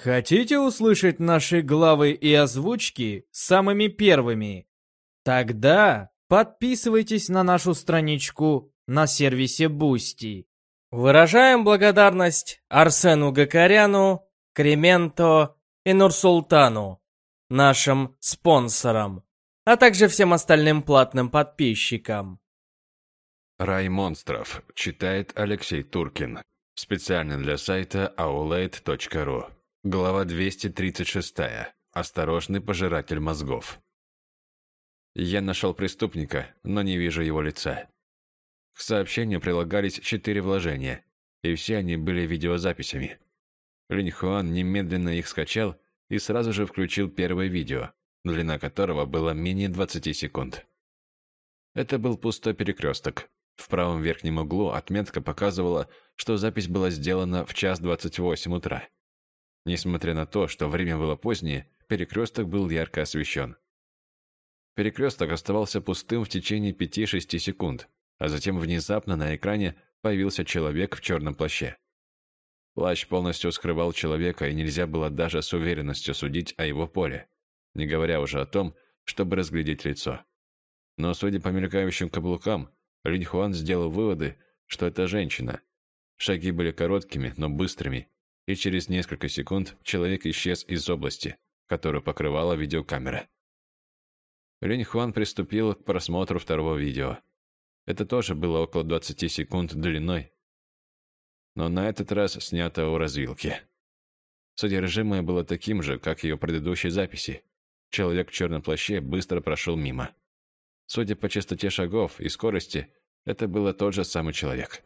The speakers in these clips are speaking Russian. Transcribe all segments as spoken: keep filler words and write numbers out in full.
Хотите услышать наши главы и озвучки самыми первыми? Тогда подписывайтесь на нашу страничку на сервисе Boosty. Выражаем благодарность Арсену Гакаряну, Кременто и Нурсултану, нашим спонсорам, а также всем остальным платным подписчикам. Рай монстров читает Алексей Туркин. Специально для сайта аулейт точка ру. Глава двести тридцать шесть. Осторожный пожиратель мозгов. Я нашел преступника, но не вижу его лица. К сообщению прилагались четыре вложения, и все они были видеозаписями. Линь Хуан немедленно их скачал и сразу же включил первое видео, длина которого была менее двадцати секунд. Это был пустой перекресток. В правом верхнем углу отметка показывала, что запись была сделана в час двадцать восемь утра. Несмотря на то, что время было позднее, перекресток был ярко освещен. Перекресток оставался пустым в течение пяти-шести секунд, а затем внезапно на экране появился человек в черном плаще. Плащ полностью скрывал человека, и нельзя было даже с уверенностью судить о его поле, не говоря уже о том, чтобы разглядеть лицо. Но, судя по мелькающим каблукам, Линь Хуан сделал выводы, что это женщина. Шаги были короткими, но быстрыми, и через несколько секунд человек исчез из области, которую покрывала видеокамера. Линь Хуан приступил к просмотру второго видео. Это тоже было около двадцати секунд длиной, но на этот раз снято у развилки. Содержимое было таким же, как и ее предыдущей записи. Человек в черном плаще быстро прошел мимо. Судя по частоте шагов и скорости, это был тот же самый человек.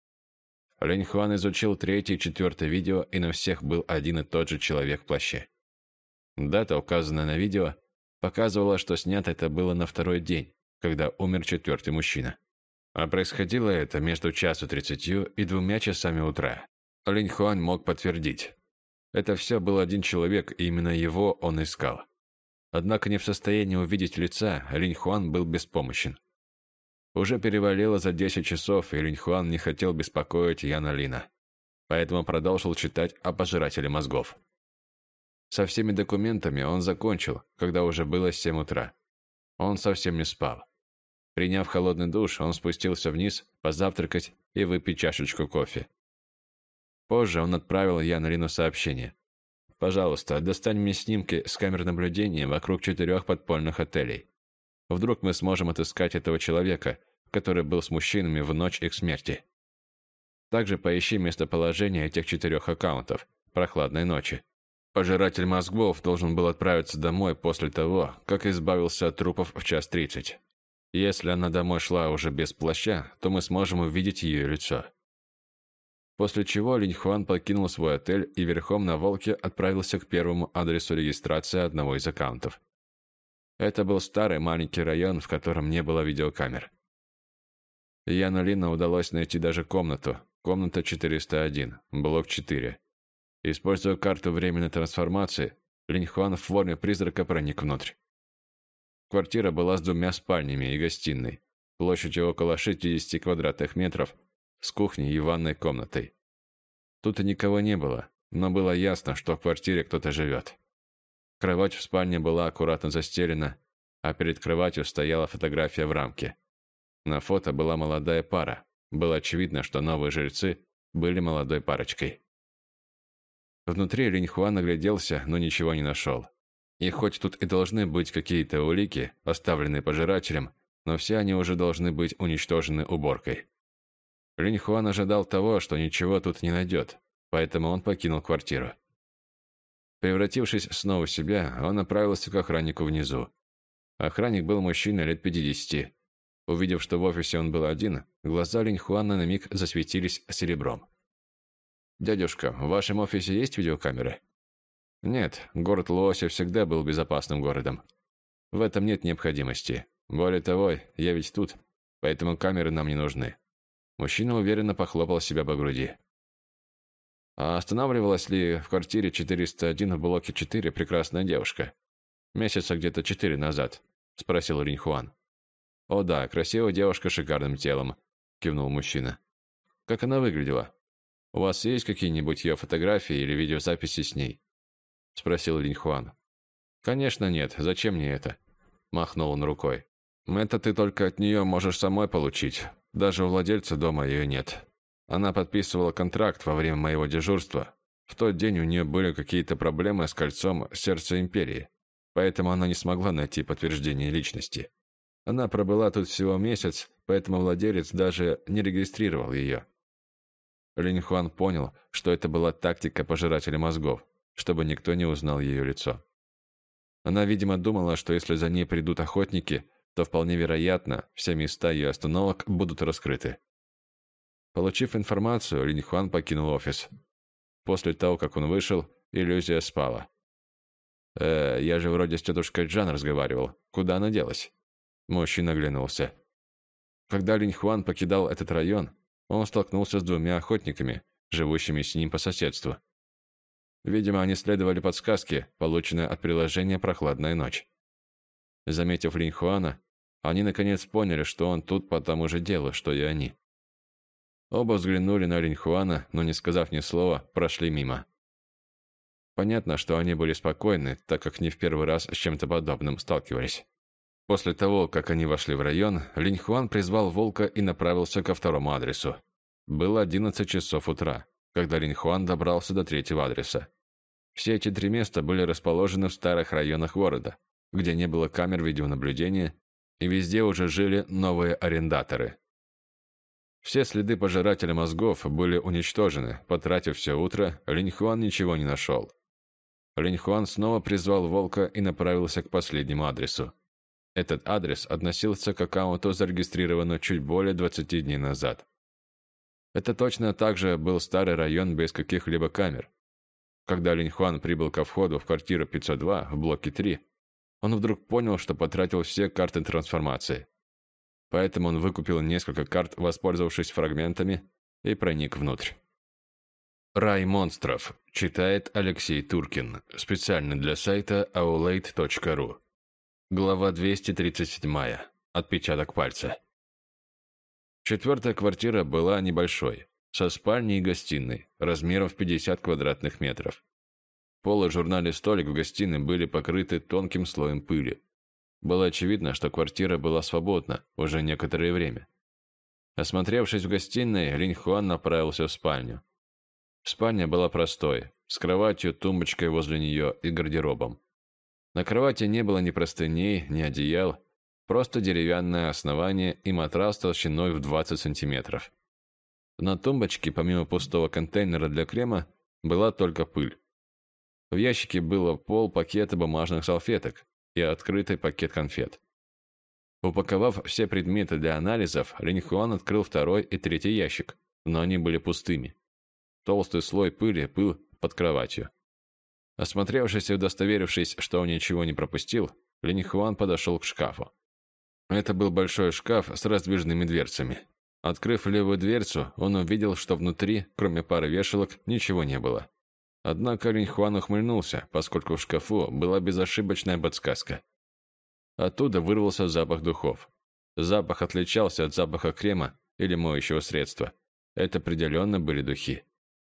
Линь Хуан изучил третье и четвертое видео, и на всех был один и тот же человек в плаще. Дата, указанная на видео, показывала, что снято это было на второй день, когда умер четвертый мужчина. А происходило это между часу тридцатью и двумя часами утра. Линь Хуан мог подтвердить. Это все был один человек, и именно его он искал. Однако не в состоянии увидеть лица, Линь Хуан был беспомощен. Уже перевалило за десять часов, и Линь Хуан не хотел беспокоить Яна Лина, поэтому продолжил читать о пожирателе мозгов. Со всеми документами он закончил, когда уже было семь утра. Он совсем не спал. Приняв холодный душ, он спустился вниз, позавтракать и выпить чашечку кофе. Позже он отправил Яну Лину сообщение. «Пожалуйста, достань мне снимки с камер наблюдения вокруг четырех подпольных отелей. Вдруг мы сможем отыскать этого человека, который был с мужчинами в ночь их смерти. Также поищи местоположение этих четырех аккаунтов прохладной ночи». Пожиратель мозгов должен был отправиться домой после того, как избавился от трупов в час тридцать. Если она домой шла уже без плаща, то мы сможем увидеть ее лицо. После чего Линь Хуан покинул свой отель и верхом на волке отправился к первому адресу регистрации одного из аккаунтов. Это был старый маленький район, в котором не было видеокамер. Яну Лину удалось найти даже комнату, комната четыреста один, блок четыре. Используя карту временной трансформации, Линь Хуан в форме призрака проник внутрь. Квартира была с двумя спальнями и гостиной, площадью около шестидесяти квадратных метров, с кухней и ванной комнатой. Тут и никого не было, но было ясно, что в квартире кто-то живет. Кровать в спальне была аккуратно застелена, а перед кроватью стояла фотография в рамке. На фото была молодая пара. Было очевидно, что новые жильцы были молодой парочкой. Внутри Линь Хуан огляделся, но ничего не нашел. И хоть тут и должны быть какие-то улики, оставленные пожирателем, но все они уже должны быть уничтожены уборкой. Линь Хуан ожидал того, что ничего тут не найдет, поэтому он покинул квартиру. Превратившись снова в себя, он направился к охраннику внизу. Охранник был мужчина лет пятидесяти. Увидев, что в офисе он был один, глаза Линь Хуана на миг засветились серебром. «Дядюшка, в вашем офисе есть видеокамеры?» «Нет, город Луося всегда был безопасным городом. В этом нет необходимости. Более того, я ведь тут, поэтому камеры нам не нужны». Мужчина уверенно похлопал себя по груди. «А останавливалась ли в квартире четыреста один в блоке четыре прекрасная девушка? Месяца где-то четыре назад?» – спросил Линь Хуан. «О да, красивая девушка с шикарным телом», – кивнул мужчина. «Как она выглядела? У вас есть какие-нибудь ее фотографии или видеозаписи с ней?» спросил Линь Хуан. «Конечно нет, зачем мне это?» – махнул он рукой. «Это ты только от нее можешь самой получить. Даже у владельца дома ее нет. Она подписывала контракт во время моего дежурства. В тот день у нее были какие-то проблемы с кольцом сердца империи, поэтому она не смогла найти подтверждение личности. Она пробыла тут всего месяц, поэтому владелец даже не регистрировал ее». Линь Хуан понял, что это была тактика пожирателя мозгов, чтобы никто не узнал ее лицо. Она, видимо, думала, что если за ней придут охотники, то вполне вероятно, все места ее остановок будут раскрыты. Получив информацию, Линь Хуан покинул офис. После того, как он вышел, иллюзия спала. «Э, я же вроде с тетушкой Джан разговаривал. Куда она делась?» Мужчина оглянулся. Когда Линь Хуан покидал этот район, он столкнулся с двумя охотниками, живущими с ним по соседству. Видимо, они следовали подсказке, полученной от приложения «Прохладная ночь». Заметив Линь Хуана, они наконец поняли, что он тут по тому же делу, что и они. Оба взглянули на Линь Хуана, но, не сказав ни слова, прошли мимо. Понятно, что они были спокойны, так как не в первый раз с чем-то подобным сталкивались. После того, как они вошли в район, Линь Хуан призвал волка и направился ко второму адресу. Было одиннадцать часов утра, когда Линь Хуан добрался до третьего адреса. Все эти три места были расположены в старых районах города, где не было камер видеонаблюдения, и везде уже жили новые арендаторы. Все следы пожирателя мозгов были уничтожены. Потратив все утро, Линь Хуан ничего не нашел. Линь Хуан снова призвал волка и направился к последнему адресу. Этот адрес относился к аккаунту, зарегистрированному чуть более двадцати дней назад. Это точно так же был старый район без каких-либо камер. Когда Линь Хуан прибыл ко входу в квартиру пятьсот два в блоке три, он вдруг понял, что потратил все карты трансформации. Поэтому он выкупил несколько карт, воспользовавшись фрагментами, и проник внутрь. «Рай монстров», читает Алексей Туркин, специально для сайта аулейт точка ру. Глава двести тридцать семь. Отпечаток пальца. Четвертая квартира была небольшой, со спальней и гостиной, размером в пятьдесят квадратных метров. Пол и журнальный столик в гостиной были покрыты тонким слоем пыли. Было очевидно, что квартира была свободна уже некоторое время. Осмотревшись в гостиной, Линь Хуан направился в спальню. Спальня была простой, с кроватью, тумбочкой возле нее и гардеробом. На кровати не было ни простыней, ни одеял, просто деревянное основание и матрас толщиной в двадцать сантиметров. На тумбочке, помимо пустого контейнера для крема, была только пыль. В ящике было полпакета бумажных салфеток и открытый пакет конфет. Упаковав все предметы для анализов, Линь Хуан открыл второй и третий ящик, но они были пустыми. Толстый слой пыли был под кроватью. Осмотревшись и удостоверившись, что он ничего не пропустил, Линь Хуан подошел к шкафу. Это был большой шкаф с раздвижными дверцами. Открыв левую дверцу, он увидел, что внутри, кроме пары вешалок, ничего не было. Однако Линь Хуан ухмыльнулся, поскольку в шкафу была безошибочная подсказка. Оттуда вырвался запах духов. Запах отличался от запаха крема или моющего средства. Это определенно были духи.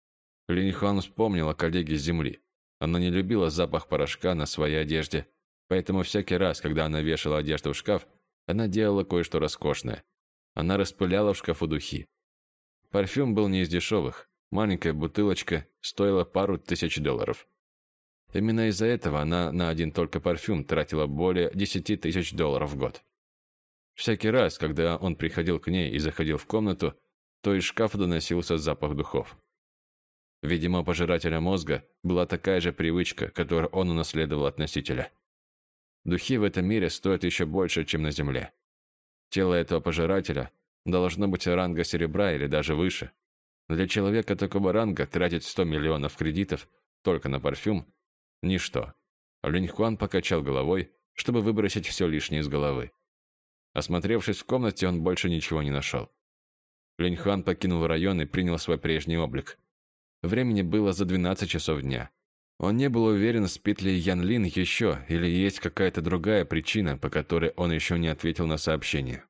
Линь Хуан вспомнил о коллеге с земли. Она не любила запах порошка на своей одежде, поэтому всякий раз, когда она вешала одежду в шкаф, она делала кое-что роскошное. Она распыляла в шкафу духи. Парфюм был не из дешевых. Маленькая бутылочка стоила пару тысяч долларов. Именно из-за этого она на один только парфюм тратила более десяти тысяч долларов в год. Всякий раз, когда он приходил к ней и заходил в комнату, то из шкафа доносился запах духов. Видимо, у пожирателя мозга была такая же привычка, которую он унаследовал от носителя. Духи в этом мире стоят еще больше, чем на Земле. Тело этого пожирателя должно быть ранга серебра или даже выше. Для человека такого ранга тратить сто миллионов кредитов только на парфюм – ничто. Линь Хуан покачал головой, чтобы выбросить все лишнее из головы. Осмотревшись в комнате, он больше ничего не нашел. Линь Хуан покинул район и принял свой прежний облик. Времени было за двенадцать часов дня. Он не был уверен, спит ли Ян Лин еще, или есть какая-то другая причина, по которой он еще не ответил на сообщение.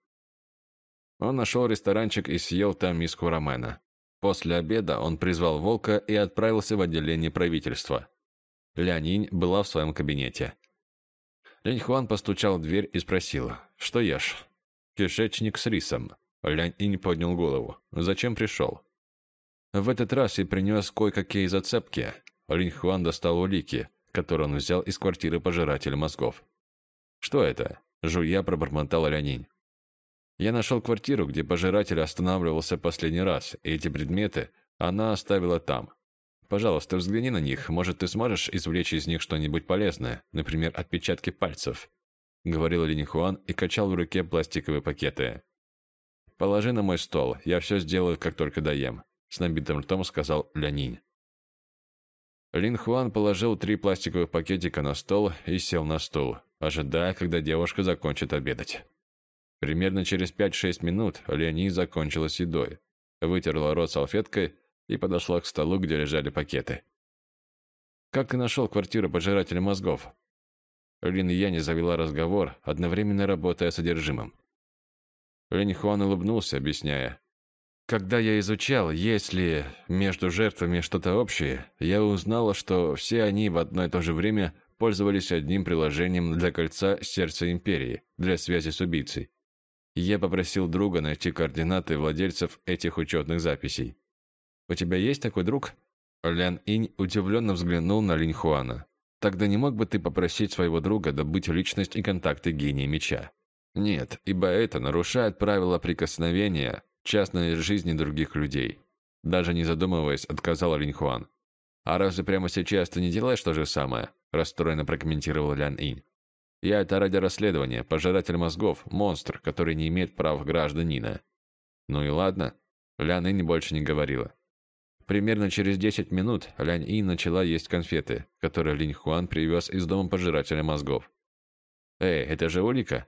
Он нашел ресторанчик и съел там миску рамена. После обеда он призвал волка и отправился в отделение правительства. Лянь была в своем кабинете. Линь Хуан постучал в дверь и спросил: «Что ешь?» «Кишечник с рисом». Лянь поднял голову. «Зачем пришел?» В этот раз и принес кое-какие зацепки. Линь Хуан достал улики, которые он взял из квартиры пожирателя мозгов. «Что это?» – жуя пробормотал Лянь. «Я нашел квартиру, где пожиратель останавливался последний раз, и эти предметы она оставила там. Пожалуйста, взгляни на них, может, ты сможешь извлечь из них что-нибудь полезное, например, отпечатки пальцев», – говорил Линь Хуан и качал в руке пластиковые пакеты. «Положи на мой стол, я все сделаю, как только доем», – с набитым ртом сказал Лянь. Линь Хуан положил три пластиковых пакетика на стол и сел на стул, ожидая, когда девушка закончит обедать. Примерно через пять-шесть минут Лянь закончила с едой, вытерла рот салфеткой и подошла к столу, где лежали пакеты. «Как ты нашел квартиру пожирателя мозгов?» Линь Янь завела разговор, одновременно работая содержимым. Линь Хуан улыбнулся, объясняя: «Когда я изучал, есть ли между жертвами что-то общее, я узнала, что все они в одно и то же время пользовались одним приложением для кольца сердца империи для связи с убийцей. Я попросил друга найти координаты владельцев этих учетных записей. У тебя есть такой друг?» Лян Инь удивленно взглянул на Линь Хуана. «Тогда не мог бы ты попросить своего друга добыть личность и контакты гения меча?» «Нет, ибо это нарушает правила прикосновения частной жизни других людей», даже не задумываясь, отказал Линь Хуан. «А разве прямо сейчас ты не делаешь то же самое?» расстроенно прокомментировал Лян Инь. «Я это ради расследования. Пожиратель мозгов – монстр, который не имеет прав гражданина». «Ну и ладно». Лян Инь больше не говорила. Примерно через десять минут Лянь Инь начала есть конфеты, которые Линь Хуан привез из дома пожирателя мозгов. «Эй, это же улика?»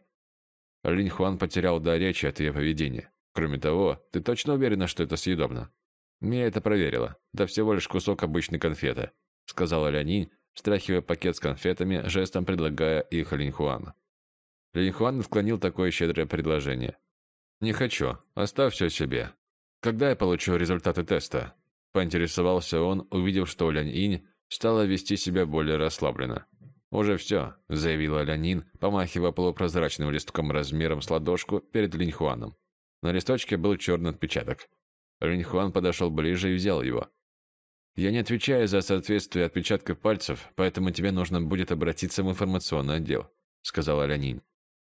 Линь Хуан потерял дар речи от ее поведения. «Кроме того, ты точно уверена, что это съедобно?» «Я это проверила. Да всего лишь кусок обычной конфеты», — сказала Лянь Инь, встряхивая пакет с конфетами, жестом предлагая их Линь Хуану. Линь Хуан отклонил такое щедрое предложение. «Не хочу. Оставь все себе. Когда я получу результаты теста?» Поинтересовался он, увидев, что Лянь Инь стала вести себя более расслабленно. «Уже все», — заявила Лянь Инь, помахивая полупрозрачным листком размером с ладошку перед Линь Хуаном. На листочке был черный отпечаток. Линь Хуан подошел ближе и взял его. «Я не отвечаю за соответствие отпечатков пальцев, поэтому тебе нужно будет обратиться в информационный отдел», — сказала Лянь Инь.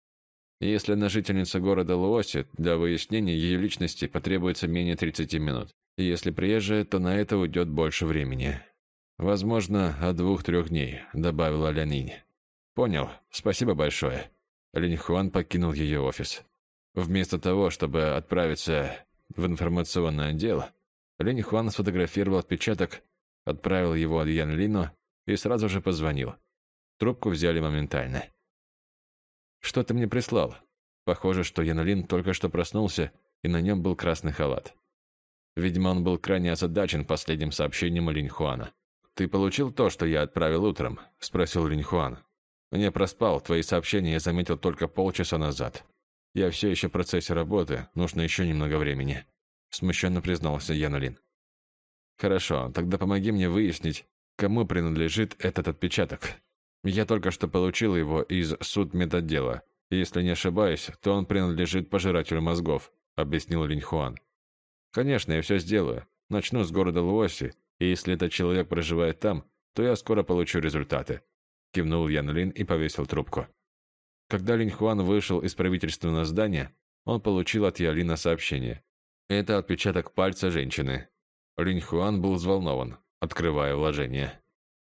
«Если она жительница города Луоси, для выяснения ее личности потребуется менее тридцати минут. И если приезжая, то на это уйдет больше времени. Возможно, от двух-трех дней», — добавила Лянь Инь. «Понял. Спасибо большое». Линь Хуан покинул ее офис. Вместо того, чтобы отправиться в информационное отдел, Линь Хуан сфотографировал отпечаток, отправил его Ян Лину и сразу же позвонил. Трубку взяли моментально. «Что ты мне прислал?» Похоже, что Ян Лин только что проснулся, и на нем был красный халат. Видимо, он был крайне озадачен последним сообщением Линь Хуана. «Ты получил то, что я отправил утром?» – спросил Линь Хуан. «Не проспал, твои сообщения я заметил только полчаса назад. Я все еще в процессе работы, нужно еще немного времени», – смущенно признался Ян Лин. «Хорошо, тогда помоги мне выяснить, кому принадлежит этот отпечаток. Я только что получил его из судмедотдела. Если не ошибаюсь, то он принадлежит пожирателю мозгов», – объяснил Линь Хуан. «Конечно, я все сделаю. Начну с города Луоси, и если этот человек проживает там, то я скоро получу результаты», – кивнул Ян Лин и повесил трубку. Когда Линь Хуан вышел из правительственного здания, он получил от Ян Лина сообщение. Это отпечаток пальца женщины. Линь Хуан был взволнован, открывая вложение.